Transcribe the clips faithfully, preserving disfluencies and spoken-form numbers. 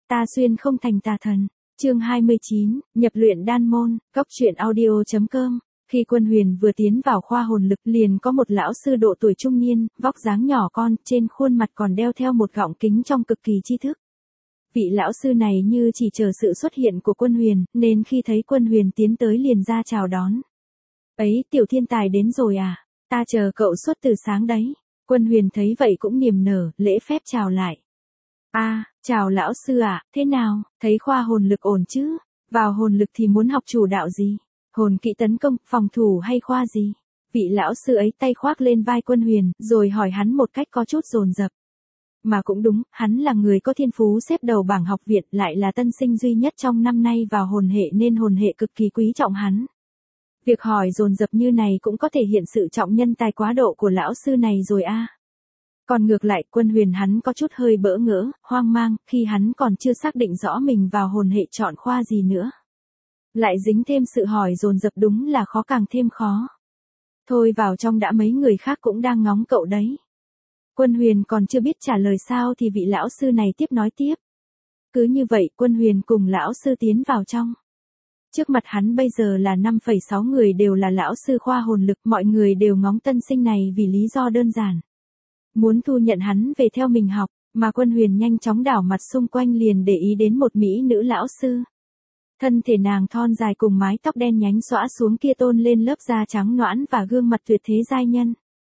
Ta xuyên không thành tà thần. Chương hai mươi chín, nhập luyện đan môn, góc truyện audio.com. Khi Quân Huyền vừa tiến vào khoa hồn lực liền có một lão sư độ tuổi trung niên, vóc dáng nhỏ con, trên khuôn mặt còn đeo theo một gọng kính trong cực kỳ tri thức. Vị lão sư này như chỉ chờ sự xuất hiện của Quân Huyền, nên khi thấy Quân Huyền tiến tới liền ra chào đón. Ấy, tiểu thiên tài đến rồi à? Ta chờ cậu suốt từ sáng đấy. Quân Huyền thấy vậy cũng niềm nở, lễ phép chào lại. A, à, chào lão sư ạ, à, thế nào, thấy khoa hồn lực ổn chứ? Vào hồn lực thì muốn học chủ đạo gì? Hồn kỹ tấn công, phòng thủ hay khoa gì? Vị lão sư ấy tay khoác lên vai Quân Huyền, rồi hỏi hắn một cách có chút dồn dập. Mà cũng đúng, hắn là người có thiên phú xếp đầu bảng học viện, lại là tân sinh duy nhất trong năm nay vào hồn hệ nên hồn hệ cực kỳ quý trọng hắn. Việc hỏi dồn dập như này cũng có thể hiện sự trọng nhân tài quá độ của lão sư này rồi a. À. Còn ngược lại, Quân Huyền hắn có chút hơi bỡ ngỡ, hoang mang, khi hắn còn chưa xác định rõ mình vào hồn hệ chọn khoa gì nữa. Lại dính thêm sự hỏi dồn dập đúng là khó càng thêm khó. Thôi vào trong đã, mấy người khác cũng đang ngóng cậu đấy. Quân Huyền còn chưa biết trả lời sao thì vị lão sư này tiếp nói tiếp. Cứ như vậy, Quân Huyền cùng lão sư tiến vào trong. Trước mặt hắn bây giờ là năm phẩy sáu người đều là lão sư khoa hồn lực, mọi người đều ngóng tân sinh này vì lý do đơn giản. Muốn thu nhận hắn về theo mình học, mà Quân Huyền nhanh chóng đảo mặt xung quanh liền để ý đến một mỹ nữ lão sư. Thân thể nàng thon dài cùng mái tóc đen nhánh xõa xuống kia tôn lên lớp da trắng nõn và gương mặt tuyệt thế giai nhân.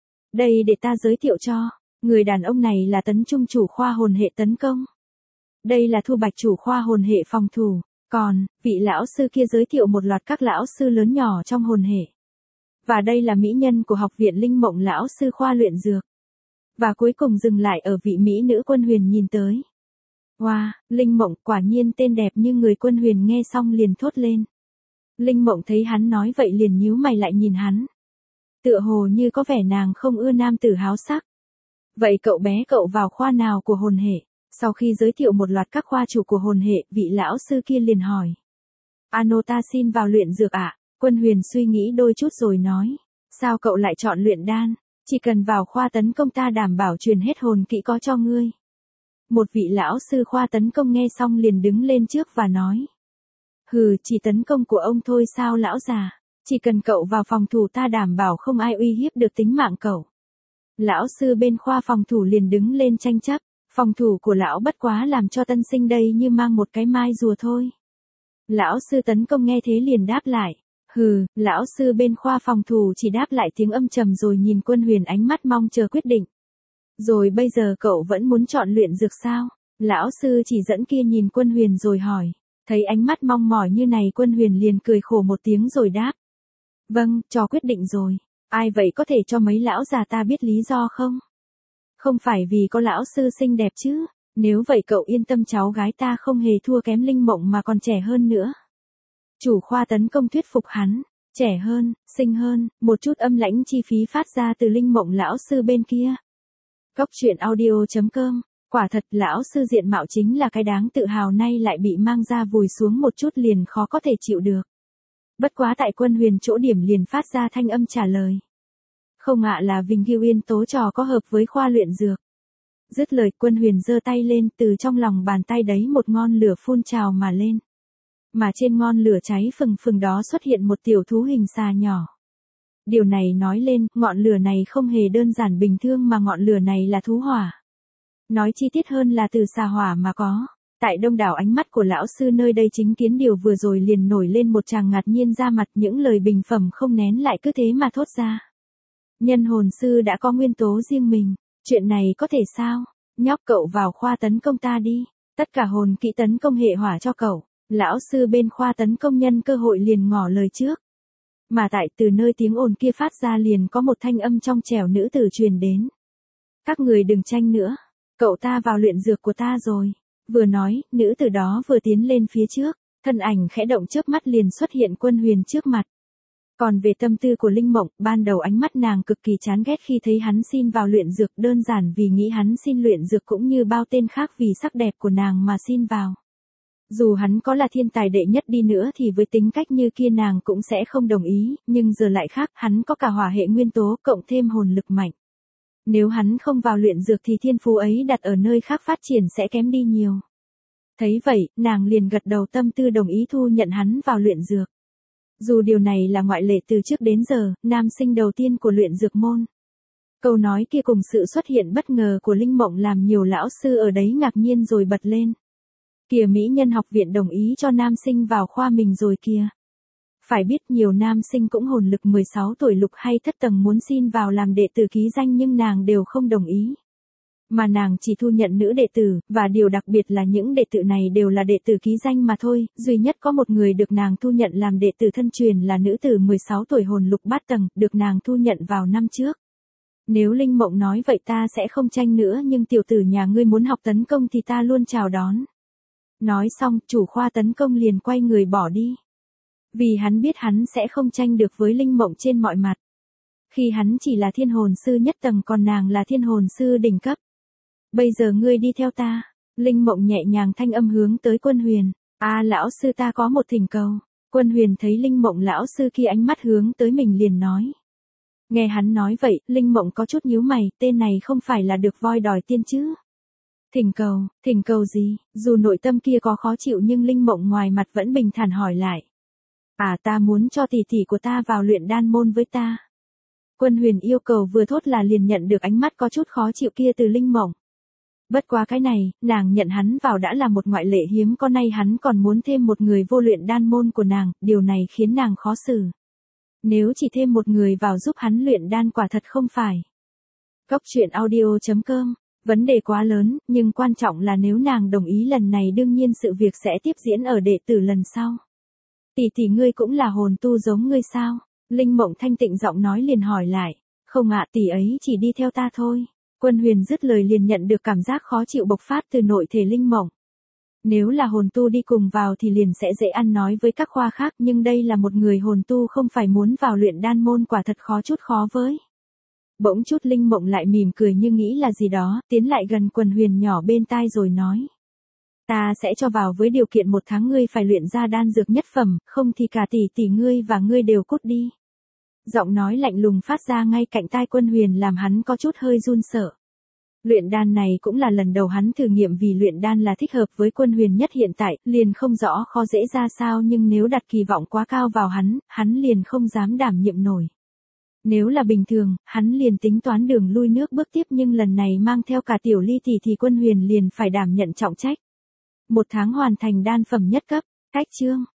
Đây để ta giới thiệu cho, người đàn ông này là Tấn Trung chủ khoa hồn hệ tấn công. Đây là Thu Bạch chủ khoa hồn hệ phòng thủ, còn, vị lão sư kia giới thiệu một loạt các lão sư lớn nhỏ trong hồn hệ. Và đây là mỹ nhân của học viện Linh Mộng lão sư khoa luyện dược. Và cuối cùng dừng lại ở vị mỹ nữ Quân Huyền nhìn tới. Wow, Linh Mộng, quả nhiên tên đẹp như người. Quân Huyền nghe xong liền thốt lên. Linh Mộng thấy hắn nói vậy liền nhíu mày lại nhìn hắn. Tựa hồ như có vẻ nàng không ưa nam tử háo sắc. Vậy cậu bé cậu vào khoa nào của hồn hệ? Sau khi giới thiệu một loạt các khoa chủ của hồn hệ, vị lão sư kia liền hỏi. Ano, ta xin vào luyện dược ạ. À? Quân Huyền suy nghĩ đôi chút rồi nói. Sao cậu lại chọn luyện đan? Chỉ cần vào khoa tấn công ta đảm bảo truyền hết hồn kỹ có cho ngươi. Một vị lão sư khoa tấn công nghe xong liền đứng lên trước và nói. Hừ, chỉ tấn công của ông thôi sao lão già? Chỉ cần cậu vào phòng thủ ta đảm bảo không ai uy hiếp được tính mạng cậu. Lão sư bên khoa phòng thủ liền đứng lên tranh chấp. Phòng thủ của lão bất quá làm cho tân sinh đây như mang một cái mai rùa thôi. Lão sư tấn công nghe thế liền đáp lại. Hừ, lão sư bên khoa phòng thủ chỉ đáp lại tiếng âm trầm rồi nhìn Quân Huyền ánh mắt mong chờ quyết định. Rồi bây giờ cậu vẫn muốn chọn luyện dược sao? Lão sư chỉ dẫn kia nhìn Quân Huyền rồi hỏi. Thấy ánh mắt mong mỏi như này Quân Huyền liền cười khổ một tiếng rồi đáp. Vâng, cho quyết định rồi. Ai vậy có thể cho mấy lão già ta biết lý do không? Không phải vì có lão sư xinh đẹp chứ, nếu vậy cậu yên tâm cháu gái ta không hề thua kém Linh Mộng mà còn trẻ hơn nữa. Chủ khoa tấn công thuyết phục hắn, trẻ hơn, xinh hơn, một chút âm lãnh chi phí phát ra từ Linh Mộng lão sư bên kia. Góc truyện audio.com, quả thật lão sư diện mạo chính là cái đáng tự hào nay lại bị mang ra vùi xuống một chút liền khó có thể chịu được. Bất quá tại Quân Huyền chỗ điểm liền phát ra thanh âm trả lời. Không ạ, là Vinh Gưu Yên tố trò có hợp với khoa luyện dược. Dứt lời Quân Huyền giơ tay lên, từ trong lòng bàn tay đấy một ngọn lửa phun trào mà lên. Mà trên ngọn lửa cháy phừng phừng đó xuất hiện một tiểu thú hình xà nhỏ. Điều này nói lên, ngọn lửa này không hề đơn giản bình thường mà ngọn lửa này là thú hỏa. Nói chi tiết hơn là từ xà hỏa mà có. Tại đông đảo ánh mắt của lão sư nơi đây chính kiến điều vừa rồi liền nổi lên một tràng ngạc nhiên ra mặt, những lời bình phẩm không nén lại cứ thế mà thốt ra. Nhân hồn sư đã có nguyên tố riêng mình, chuyện này có thể sao? Nhóc cậu vào khoa tấn công ta đi, tất cả hồn kỹ tấn công hệ hỏa cho cậu. Lão sư bên khoa tấn công nhân cơ hội liền ngỏ lời trước. Mà tại từ nơi tiếng ồn kia phát ra liền có một thanh âm trong trẻo nữ tử truyền đến. Các người đừng tranh nữa, cậu ta vào luyện dược của ta rồi. Vừa nói, nữ tử đó vừa tiến lên phía trước, thân ảnh khẽ động chớp mắt liền xuất hiện Quân Huyền trước mặt. Còn về tâm tư của Linh Mộng, ban đầu ánh mắt nàng cực kỳ chán ghét khi thấy hắn xin vào luyện dược, đơn giản vì nghĩ hắn xin luyện dược cũng như bao tên khác vì sắc đẹp của nàng mà xin vào. Dù hắn có là thiên tài đệ nhất đi nữa thì với tính cách như kia nàng cũng sẽ không đồng ý, nhưng giờ lại khác, hắn có cả hỏa hệ nguyên tố cộng thêm hồn lực mạnh. Nếu hắn không vào luyện dược thì thiên phú ấy đặt ở nơi khác phát triển sẽ kém đi nhiều. Thấy vậy, nàng liền gật đầu tâm tư đồng ý thu nhận hắn vào luyện dược. Dù điều này là ngoại lệ từ trước đến giờ, nam sinh đầu tiên của luyện dược môn. Câu nói kia cùng sự xuất hiện bất ngờ của Linh Mộng làm nhiều lão sư ở đấy ngạc nhiên rồi bật lên. Kìa Mỹ Nhân học viện đồng ý cho nam sinh vào khoa mình rồi kìa. Phải biết nhiều nam sinh cũng hồn lực mười sáu tuổi lục hay thất tầng muốn xin vào làm đệ tử ký danh nhưng nàng đều không đồng ý. Mà nàng chỉ thu nhận nữ đệ tử, và điều đặc biệt là những đệ tử này đều là đệ tử ký danh mà thôi, duy nhất có một người được nàng thu nhận làm đệ tử thân truyền là nữ tử mười sáu tuổi hồn lục bát tầng, được nàng thu nhận vào năm trước. Nếu Linh Mộng nói vậy ta sẽ không tranh nữa nhưng tiểu tử nhà ngươi muốn học tấn công thì ta luôn chào đón. Nói xong, chủ khoa tấn công liền quay người bỏ đi. Vì hắn biết hắn sẽ không tranh được với Linh Mộng trên mọi mặt. Khi hắn chỉ là thiên hồn sư nhất tầng còn nàng là thiên hồn sư đỉnh cấp. Bây giờ ngươi đi theo ta. Linh Mộng nhẹ nhàng thanh âm hướng tới Quân Huyền. À lão sư ta có một thỉnh cầu. Quân Huyền thấy Linh Mộng lão sư kia ánh mắt hướng tới mình liền nói. Nghe hắn nói vậy, Linh Mộng có chút nhíu mày, tên này không phải là được voi đòi tiên chứ. Thỉnh cầu, thỉnh cầu gì, dù nội tâm kia có khó chịu nhưng Linh Mộng ngoài mặt vẫn bình thản hỏi lại. À ta muốn cho tỷ tỷ của ta vào luyện đan môn với ta. Quân Huyền yêu cầu vừa thốt là liền nhận được ánh mắt có chút khó chịu kia từ Linh Mộng. Bất quá cái này, nàng nhận hắn vào đã là một ngoại lệ hiếm có nay hắn còn muốn thêm một người vô luyện đan môn của nàng, điều này khiến nàng khó xử. Nếu chỉ thêm một người vào giúp hắn luyện đan quả thật không phải. Cốc truyện audio chấm com, vấn đề quá lớn, nhưng quan trọng là nếu nàng đồng ý lần này đương nhiên sự việc sẽ tiếp diễn ở đệ tử lần sau. Tỷ tỷ ngươi cũng là hồn tu giống ngươi sao? Linh Mộng thanh tịnh giọng nói liền hỏi lại. Không ạ, tỷ ấy chỉ đi theo ta thôi. Quân Huyền dứt lời liền nhận được cảm giác khó chịu bộc phát từ nội thể Linh Mộng. Nếu là hồn tu đi cùng vào thì liền sẽ dễ ăn nói với các khoa khác nhưng đây là một người hồn tu không phải muốn vào luyện đan môn quả thật khó chút khó với. Bỗng chút Linh Mộng lại mỉm cười như nghĩ là gì đó, tiến lại gần Quân Huyền nhỏ bên tai rồi nói. Ta sẽ cho vào với điều kiện một tháng ngươi phải luyện ra đan dược nhất phẩm, không thì cả tỷ tỷ ngươi và ngươi đều cút đi. Giọng nói lạnh lùng phát ra ngay cạnh tai Quân Huyền làm hắn có chút hơi run sợ. Luyện đan này cũng là lần đầu hắn thử nghiệm vì luyện đan là thích hợp với Quân Huyền nhất hiện tại, liền không rõ khó dễ ra sao nhưng nếu đặt kỳ vọng quá cao vào hắn, hắn liền không dám đảm nhiệm nổi. Nếu là bình thường, hắn liền tính toán đường lui nước bước tiếp nhưng lần này mang theo cả tiểu ly tỷ thì Quân Huyền liền phải đảm nhận trọng trách. Một tháng hoàn thành đan phẩm nhất cấp, cách chương.